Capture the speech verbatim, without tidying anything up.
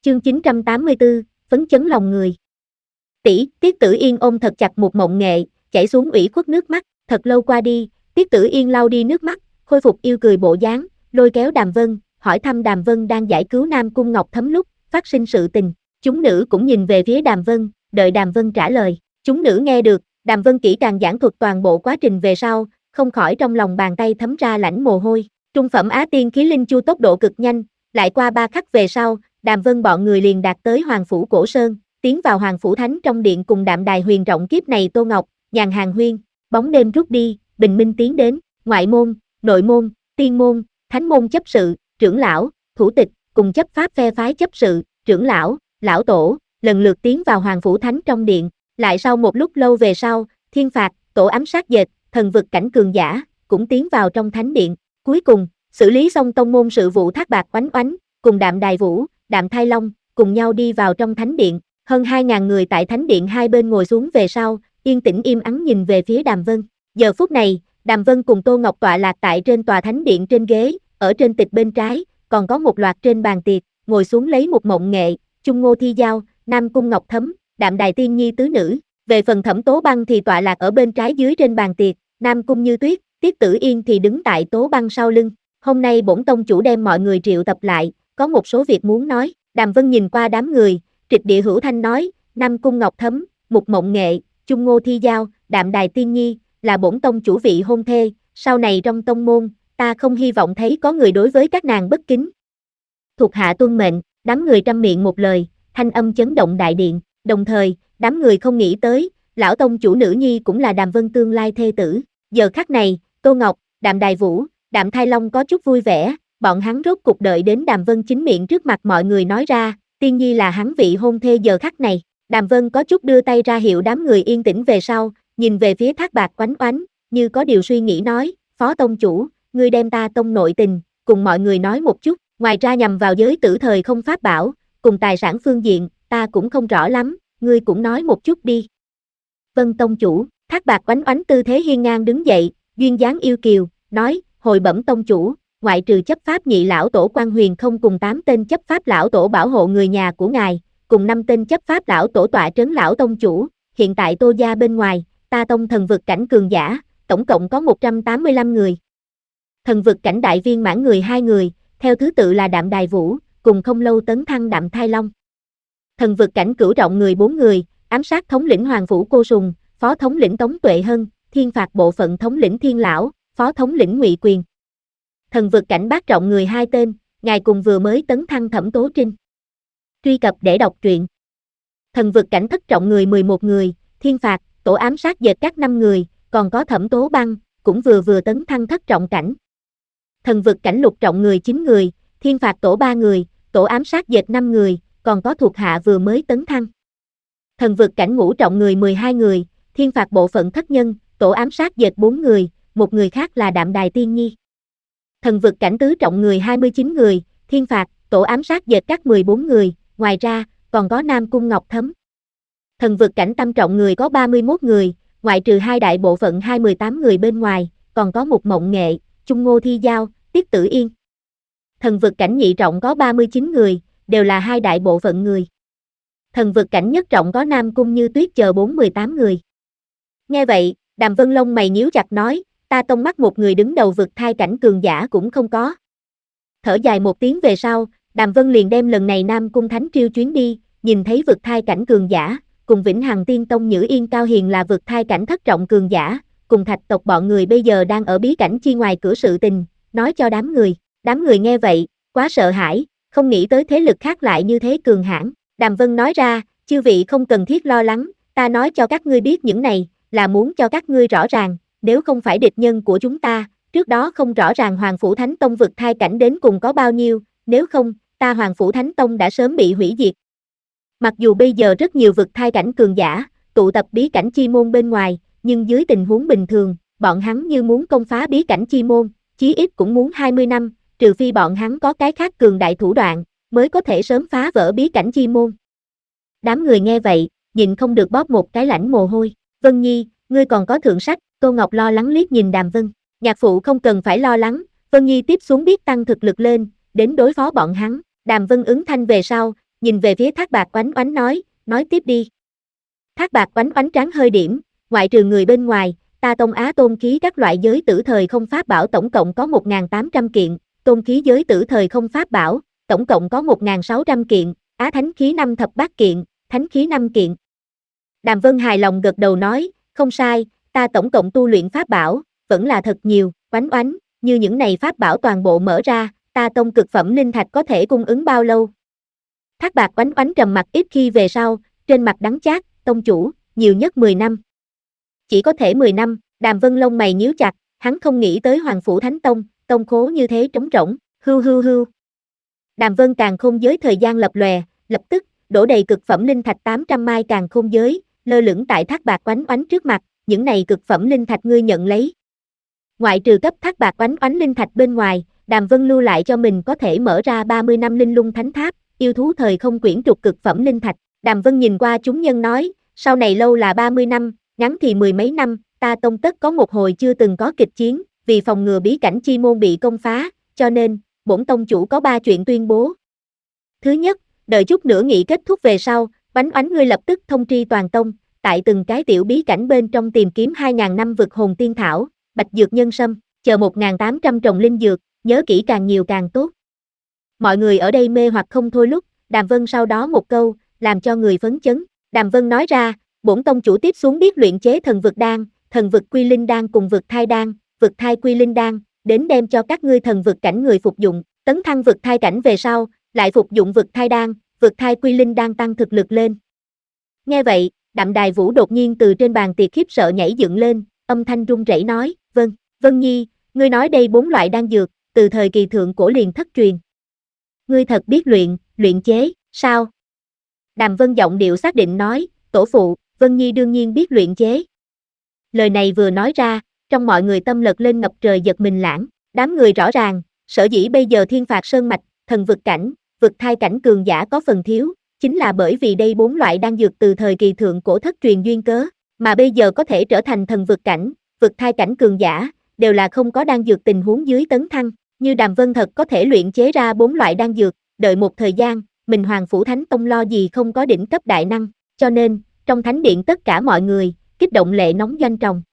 Chương chín trăm tám mươi tư, phấn chấn lòng người. Tỷ, Tiết Tử Yên ôm thật chặt Mục Mộng Nghệ, chảy xuống ủy khuất nước mắt, thật lâu qua đi, Tiết Tử Yên lau đi nước mắt, khôi phục yêu cười bộ dáng, lôi kéo Đàm Vân, hỏi thăm Đàm Vân đang giải cứu Nam Cung Ngọc Thấm lúc phát sinh sự tình. Chúng nữ cũng nhìn về phía Đàm Vân, đợi Đàm Vân trả lời. Chúng nữ nghe được, Đàm Vân kỹ càng giảng thuật toàn bộ quá trình về sau, không khỏi trong lòng bàn tay thấm ra lãnh mồ hôi. Trung phẩm Á Tiên Khí Linh Chu tốc độ cực nhanh, lại qua ba khắc về sau, Đàm Vân bọn người liền đạt tới Hoàng Phủ Cổ Sơn, tiến vào Hoàng Phủ Thánh trong điện cùng Đạm Đài Huyền Trọng kiếp này Tô Ngọc, Nhàn Hàng Huyên, bóng đêm rút đi, bình minh tiến đến, ngoại môn, nội môn, tiên môn, thánh môn chấp sự, trưởng lão, thủ tịch, cùng chấp pháp phe phái chấp sự, trưởng lão, lão tổ, lần lượt tiến vào Hoàng Phủ Thánh trong điện, lại sau một lúc lâu về sau, Thiên Phạt, tổ ám sát dệt, thần vực cảnh cường giả, cũng tiến vào trong thánh điện, cuối cùng, xử lý xong tông môn sự vụ Thác Bạt Oánh Oánh, cùng Đạm Đài Vũ, Đạm Thai Long, cùng nhau đi vào trong thánh điện, hơn hai ngàn người tại thánh điện hai bên ngồi xuống về sau, yên tĩnh im ắng nhìn về phía Đàm Vân. Giờ phút này, Đàm Vân cùng Tô Ngọc tọa lạc tại trên tòa thánh điện trên ghế, ở trên tịch bên trái, còn có một loạt trên bàn tiệc, ngồi xuống lấy Một Mộng Nghệ, Chung Ngô Thi Giao, Nam Cung Ngọc Thấm, Đạm Đài Tiên Nhi tứ nữ. Về phần Thẩm Tố Băng thì tọa lạc ở bên trái dưới trên bàn tiệc, Nam Cung Như Tuyết, Tiết Tử Yên thì đứng tại Tố Băng sau lưng. Hôm nay bổn tông chủ đem mọi người triệu tập lại, có một số việc muốn nói. Đàm Vân nhìn qua đám người, trịch địa hữu thanh nói, Nam Cung Ngọc Thấm, Mục Mộng Nghệ, Chung Ngô Thi Giao, Đạm Đài Tiên Nhi, là bổn tông chủ vị hôn thê, sau này trong tông môn, ta không hy vọng thấy có người đối với các nàng bất kính. Thuộc hạ tuân mệnh, đám người trăm miệng một lời, thanh âm chấn động đại điện, đồng thời, đám người không nghĩ tới, lão tông chủ nữ nhi cũng là Đàm Vân tương lai thê tử. Giờ khắc này, Tô Ngọc, Đạm Đài Vũ, Đạm Thai Long có chút vui vẻ, bọn hắn rốt cục đợi đến Đàm Vân chính miệng trước mặt mọi người nói ra, Tiên Nhi là hắn vị hôn thê giờ khắc này. Đàm Vân có chút đưa tay ra hiệu đám người yên tĩnh về sau, nhìn về phía Thác Bạt Oánh Oánh, như có điều suy nghĩ nói, Phó tông chủ, ngươi đem ta tông nội tình, cùng mọi người nói một chút, ngoài ra nhằm vào giới tử thời không pháp bảo, cùng tài sản phương diện, ta cũng không rõ lắm, ngươi cũng nói một chút đi. Vân tông chủ, Thác Bạt Oánh Oánh tư thế hiên ngang đứng dậy, duyên dáng yêu kiều, nói, hồi bẩm tông chủ, ngoại trừ chấp pháp nhị lão tổ Quan Huyền không cùng tám tên chấp pháp lão tổ bảo hộ người nhà của ngài, cùng năm tên chấp pháp lão tổ tọa trấn lão tông chủ, hiện tại Tô gia bên ngoài, ta tông thần vực cảnh cường giả, tổng cộng có một trăm tám mươi lăm người. Thần vực cảnh đại viên mãn người hai người, theo thứ tự là Đạm Đài Vũ, cùng không lâu tấn thăng Đạm Thai Long. Thần vực cảnh cửu trọng người bốn người, ám sát thống lĩnh Hoàng Phủ Cô Sùng, phó thống lĩnh Tống Tuệ Hân, thiên phạt bộ phận thống lĩnh Thiên Lão, phó thống lĩnh Ngụy Quyền. Thần vực cảnh bát trọng người hai tên, ngài cùng vừa mới tấn thăng Thẩm Tố Trinh. Truy cập để đọc truyện. Thần vực cảnh thất trọng người mười một người, thiên phạt, tổ ám sát dệt các năm người, còn có Thẩm Tố Băng, cũng vừa vừa tấn thăng thất trọng cảnh. Thần vực cảnh lục trọng người chín người, thiên phạt tổ ba người, tổ ám sát dệt năm người, còn có thuộc hạ vừa mới tấn thăng. Thần vực cảnh ngũ trọng người mười hai người, thiên phạt bộ phận thất nhân, tổ ám sát dệt bốn người, một người khác là Đạm Đài Tiên Nhi. Thần vực cảnh tứ trọng người hai mươi chín người, thiên phạt, tổ ám sát dệt các mười bốn người, ngoài ra, còn có Nam Cung Ngọc Thấm. Thần vực cảnh tam trọng người có ba mươi mốt người, ngoại trừ hai đại bộ phận hai mươi tám người bên ngoài, còn có Mục Mộng Nghệ, Chung Ngô Thi Giao, Tiết Tử Yên. Thần vực cảnh nhị trọng có ba mươi chín người, đều là hai đại bộ phận người. Thần vực cảnh nhất trọng có Nam Cung Như Tuyết chờ bốn mươi tám người. Nghe vậy, Đàm Vân lông mày nhíu chặt nói, ta tông mắt một người đứng đầu vực thai cảnh cường giả cũng không có. Thở dài một tiếng về sau, Đàm Vân liền đem lần này Nam Cung Thánh Triêu chuyến đi, nhìn thấy vực thai cảnh cường giả, cùng Vĩnh Hằng Tiên Tông Nhữ Yên Cao Hiền là vực thai cảnh thất trọng cường giả, cùng Thạch tộc bọn người bây giờ đang ở bí cảnh chi ngoài cửa sự tình, nói cho đám người. Đám người nghe vậy, quá sợ hãi, không nghĩ tới thế lực khác lại như thế cường hãn. Đàm Vân nói ra, chư vị không cần thiết lo lắng, ta nói cho các ngươi biết những này, là muốn cho các ngươi rõ ràng, nếu không phải địch nhân của chúng ta, trước đó không rõ ràng Hoàng Phủ Thánh Tông vực thai cảnh đến cùng có bao nhiêu, nếu không, ta Hoàng Phủ Thánh Tông đã sớm bị hủy diệt. Mặc dù bây giờ rất nhiều vực thai cảnh cường giả, tụ tập bí cảnh chi môn bên ngoài, nhưng dưới tình huống bình thường, bọn hắn như muốn công phá bí cảnh chi môn, chí ít cũng muốn hai mươi năm, trừ phi bọn hắn có cái khác cường đại thủ đoạn, mới có thể sớm phá vỡ bí cảnh chi môn. Đám người nghe vậy, nhìn không được bóp một cái lãnh mồ hôi. Vân Nhi, ngươi còn có thượng sách, Tô Ngọc lo lắng liếc nhìn Đàm Vân. Nhạc phụ không cần phải lo lắng, Vân Nhi tiếp xuống biết tăng thực lực lên, đến đối phó bọn hắn. Đàm Vân ứng thanh về sau, nhìn về phía Thác Bạt Oánh Oánh nói, nói tiếp đi. Thác Bạt Oánh Oánh trán hơi điểm, ngoại trừ người bên ngoài, ta tông á tôn khí các loại giới tử thời không pháp bảo tổng cộng có một nghìn tám trăm kiện, tôn khí giới tử thời không pháp bảo, tổng cộng có một nghìn sáu trăm kiện, á thánh khí năm thập bát kiện, thánh khí năm kiện. Đàm Vân hài lòng gật đầu nói, không sai, ta tổng cộng tu luyện pháp bảo, vẫn là thật nhiều, Oánh Oánh, như những này pháp bảo toàn bộ mở ra, ta tông cực phẩm linh thạch có thể cung ứng bao lâu? Thác Bạt Oánh Oánh trầm mặt ít khi về sau, trên mặt đắng chát, tông chủ, nhiều nhất mười năm. Chỉ có thể mười năm, Đàm Vân lông mày nhíu chặt, hắn không nghĩ tới Hoàng Phủ Thánh Tông, tông khố như thế trống rỗng, hưu hưu hưu. Đàm Vân càng khôn giới thời gian lập lòe, lập tức, đổ đầy cực phẩm linh thạch tám trăm mai càng khôn giới, lơ lửng tại Thác Bạt Oánh Oánh trước mặt, những này cực phẩm linh thạch ngươi nhận lấy. Ngoại trừ cấp Thác Bạt Oánh Oánh linh thạch bên ngoài, Đàm Vân lưu lại cho mình có thể mở ra ba mươi năm linh lung thánh tháp, yêu thú thời không quyển trục cực phẩm linh thạch. Đàm Vân nhìn qua chúng nhân nói, sau này lâu là ba mươi năm, ngắn thì mười mấy năm, ta tông tất có một hồi chưa từng có kịch chiến, vì phòng ngừa bí cảnh chi môn bị công phá, cho nên, bổn tông chủ có ba chuyện tuyên bố. Thứ nhất, đợi chút nữa nghị kết thúc về sau, Oánh Oánh ngươi lập tức thông tri toàn tông, tại từng cái tiểu bí cảnh bên trong tìm kiếm hai nghìn năm vực hồn tiên thảo, bạch dược nhân sâm, chờ một nghìn tám trăm trồng linh dược, nhớ kỹ càng nhiều càng tốt. Mọi người ở đây mê hoặc không thôi lúc, Đàm Vân sau đó một câu, làm cho người phấn chấn. Đàm Vân nói ra, bổn tông chủ tiếp xuống biết luyện chế thần vực đan, thần vực quy linh đan cùng vực thai đan, vực thai quy linh đan, đến đem cho các ngươi thần vực cảnh người phục dụng, tấn thăng vực thai cảnh về sau, lại phục dụng vực thai đan, vực thai quy linh đan tăng thực lực lên. Nghe vậy, Đạm Đài Vũ đột nhiên từ trên bàn tiệc khiếp sợ nhảy dựng lên, âm thanh run rẩy nói, vâng, Vân Nhi, ngươi nói đây bốn loại đan dược, từ thời kỳ thượng cổ liền thất truyền. Ngươi thật biết luyện, luyện chế, sao? Đàm Vân giọng điệu xác định nói, tổ phụ, Vân Nhi đương nhiên biết luyện chế. Lời này vừa nói ra, trong mọi người tâm lật lên ngập trời giật mình lãng, đám người rõ ràng, sở dĩ bây giờ thiên phạt sơn mạch, thần vực cảnh, vực thai cảnh cường giả có phần thiếu, chính là bởi vì đây bốn loại đan dược từ thời kỳ thượng cổ thất truyền duyên cớ, mà bây giờ có thể trở thành thần vực cảnh, vực thai cảnh cường giả, đều là không có đan dược tình huống dưới tấn thăng, như Đàm Vân thật có thể luyện chế ra bốn loại đan dược, đợi một thời gian, mình Hoàng Phủ Thánh Tông lo gì không có đỉnh cấp đại năng, cho nên, trong thánh điện tất cả mọi người, kích động lệ nóng doanh tròng.